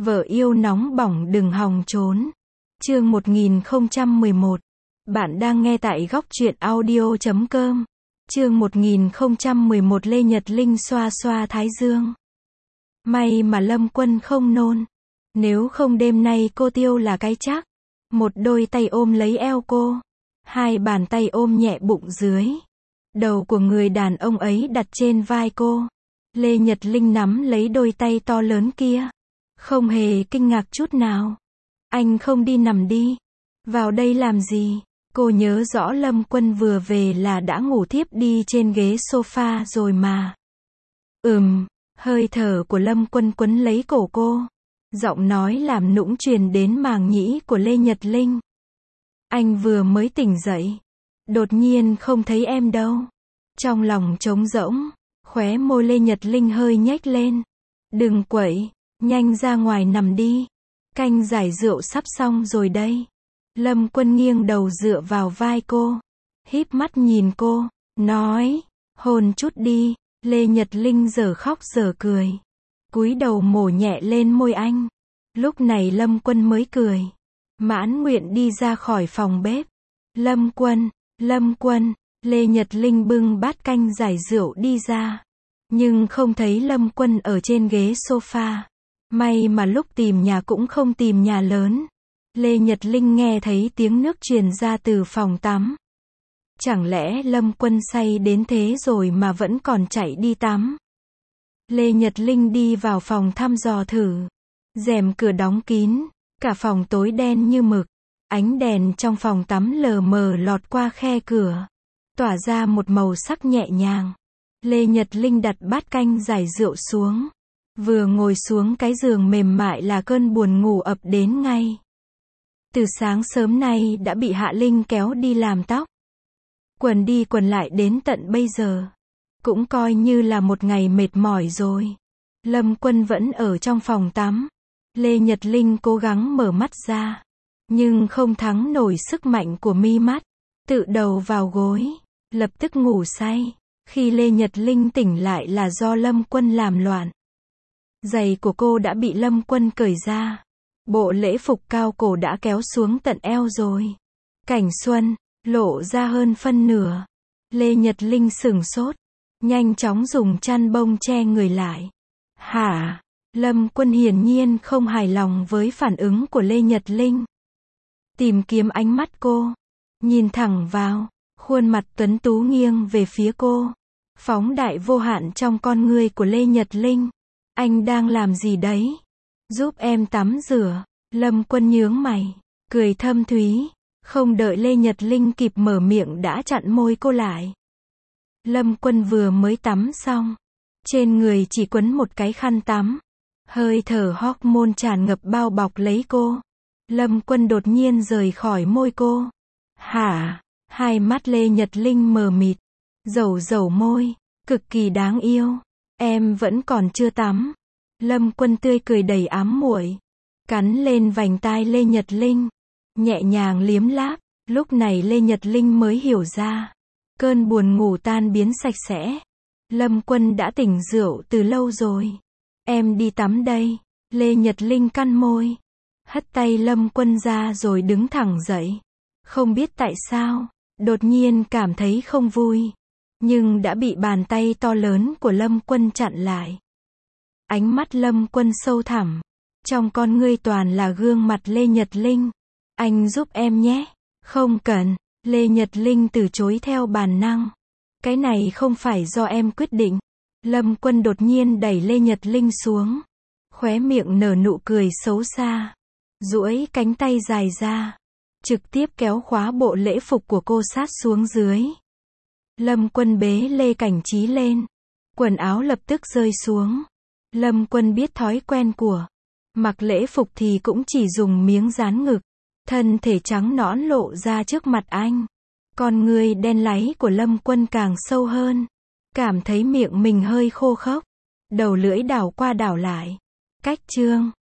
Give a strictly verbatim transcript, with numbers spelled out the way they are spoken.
Vợ yêu nóng bỏng đừng hòng trốn. Chương một nghìn không trăm mười một. Bạn đang nghe tại góc truyện audio chấm com. Chương một nghìn không trăm mười một Lê Nhật Linh xoa xoa thái dương. May mà Lâm Quân không nôn. Nếu không đêm nay cô tiêu là cái chắc. Một đôi tay ôm lấy eo cô. Hai bàn tay ôm nhẹ bụng dưới. Đầu của người đàn ông ấy đặt trên vai cô. Lê Nhật Linh nắm lấy đôi tay to lớn kia. Không hề kinh ngạc chút nào. Anh không đi nằm đi. Vào đây làm gì? Cô nhớ rõ Lâm Quân vừa về là đã ngủ thiếp đi trên ghế sofa rồi mà. Ừm, hơi thở của Lâm Quân quấn lấy cổ cô. Giọng nói làm nũng truyền đến màng nhĩ của Lê Nhật Linh. Anh vừa mới tỉnh dậy. Đột nhiên không thấy em đâu. Trong lòng trống rỗng, khóe môi Lê Nhật Linh hơi nhếch lên. Đừng quậy, nhanh ra ngoài nằm đi. Canh giải rượu sắp xong rồi đây. Lâm Quân nghiêng đầu dựa vào vai cô. Híp mắt nhìn cô, nói, hôn chút đi. Lê Nhật Linh giờ khóc giờ cười. Cúi đầu mổ nhẹ lên môi anh. Lúc này Lâm Quân mới cười. Mãn nguyện đi ra khỏi phòng bếp. Lâm Quân, Lâm Quân, Lê Nhật Linh bưng bát canh giải rượu đi ra. Nhưng không thấy Lâm Quân ở trên ghế sofa. May mà lúc tìm nhà cũng không tìm nhà lớn. Lê Nhật Linh nghe thấy tiếng nước truyền ra từ phòng tắm. Chẳng lẽ Lâm Quân say đến thế rồi mà vẫn còn chạy đi tắm? Lê Nhật Linh đi vào phòng thăm dò thử. Rèm cửa đóng kín, cả phòng tối đen như mực. Ánh đèn trong phòng tắm lờ mờ lọt qua khe cửa, tỏa ra một màu sắc nhẹ nhàng. Lê Nhật Linh đặt bát canh giải rượu xuống. Vừa ngồi xuống cái giường mềm mại là cơn buồn ngủ ập đến ngay. Từ sáng sớm nay đã bị Hạ Linh kéo đi làm tóc. Quần đi quần lại đến tận bây giờ. Cũng coi như là một ngày mệt mỏi rồi. Lâm Quân vẫn ở trong phòng tắm. Lê Nhật Linh cố gắng mở mắt ra. Nhưng không thắng nổi sức mạnh của mi mắt. Tự đầu vào gối. Lập tức ngủ say. Khi Lê Nhật Linh tỉnh lại là do Lâm Quân làm loạn. Giày của cô đã bị Lâm Quân cởi ra. Bộ lễ phục cao cổ đã kéo xuống tận eo rồi. Cảnh xuân, lộ ra hơn phân nửa. Lê Nhật Linh sửng sốt. Nhanh chóng dùng chăn bông che người lại. Hả? Lâm Quân hiển nhiên không hài lòng với phản ứng của Lê Nhật Linh. Tìm kiếm ánh mắt cô. Nhìn thẳng vào. Khuôn mặt tuấn tú nghiêng về phía cô. Phóng đại vô hạn trong con ngươi của Lê Nhật Linh. Anh đang làm gì đấy? Giúp em tắm rửa. Lâm Quân nhướng mày. Cười thâm thúy. Không đợi Lê Nhật Linh kịp mở miệng đã chặn môi cô lại. Lâm Quân vừa mới tắm xong. Trên người chỉ quấn một cái khăn tắm. Hơi thở hormone tràn ngập bao bọc lấy cô. Lâm Quân đột nhiên rời khỏi môi cô. Hả? Hai mắt Lê Nhật Linh mờ mịt. Dầu dầu môi. Cực kỳ đáng yêu. Em vẫn còn chưa tắm. Lâm Quân tươi cười đầy ám muội. Cắn lên vành tai Lê Nhật Linh. Nhẹ nhàng liếm láp. Lúc này Lê Nhật Linh mới hiểu ra. Cơn buồn ngủ tan biến sạch sẽ. Lâm Quân đã tỉnh rượu từ lâu rồi. Em đi tắm đây. Lê Nhật Linh cắn môi. Hất tay Lâm Quân ra rồi đứng thẳng dậy. Không biết tại sao, đột nhiên cảm thấy không vui. Nhưng đã bị bàn tay to lớn của Lâm Quân chặn lại. Ánh mắt Lâm Quân sâu thẳm. Trong con ngươi toàn là gương mặt Lê Nhật Linh. Anh giúp em nhé. Không cần. Lê Nhật Linh từ chối theo bản năng. Cái này không phải do em quyết định. Lâm Quân đột nhiên đẩy Lê Nhật Linh xuống. Khóe miệng nở nụ cười xấu xa. Duỗi cánh tay dài ra. Trực tiếp kéo khóa bộ lễ phục của cô sát xuống dưới. Lâm Quân bế Lê Cảnh Trí lên. Quần áo lập tức rơi xuống. Lâm Quân biết thói quen của. Mặc lễ phục thì cũng chỉ dùng miếng dán ngực. Thân thể trắng nõn lộ ra trước mặt anh. Con người đen láy của Lâm Quân càng sâu hơn. Cảm thấy miệng mình hơi khô khốc. Đầu lưỡi đảo qua đảo lại. Cách chương.